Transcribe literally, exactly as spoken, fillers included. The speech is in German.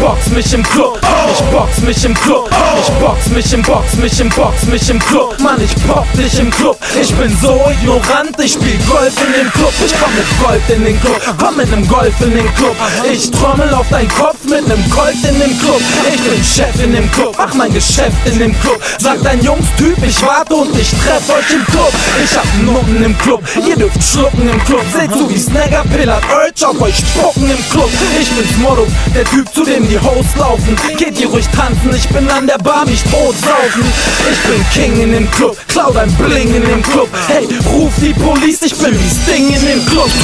box mich im Club, ich box mich im Club, ich box mich im Box, mich im Box, mich im Club. Mann, ich pop dich im Club, ich bin so ignorant, ich spiel Golf in den Club, ich komm mit Gold in den Club, komm mit nem Golf in den Club. Ich trommel auf deinen Kopf mit nem Colt in dem Club. Ich bin Chef in dem Club, mach mein Geschäft in dem Club. Sag dein Jungstyp, ich warte und ich treff euch im Club. Ich hab Nutten im Club, ihr dürft schlucken im Club. Seht so wie Snagger pillert, Urge auf euch spucken im Club. Ich bin's Motto, der Typ, zu dem die Hoes laufen. Geht ihr ruhig tanzen, ich bin an der Bar, mich tot saufen. Ich bin King in dem Club, klau dein Bling in dem Club. Hey, ruf die Police, ich bin wie Sting in dem Club.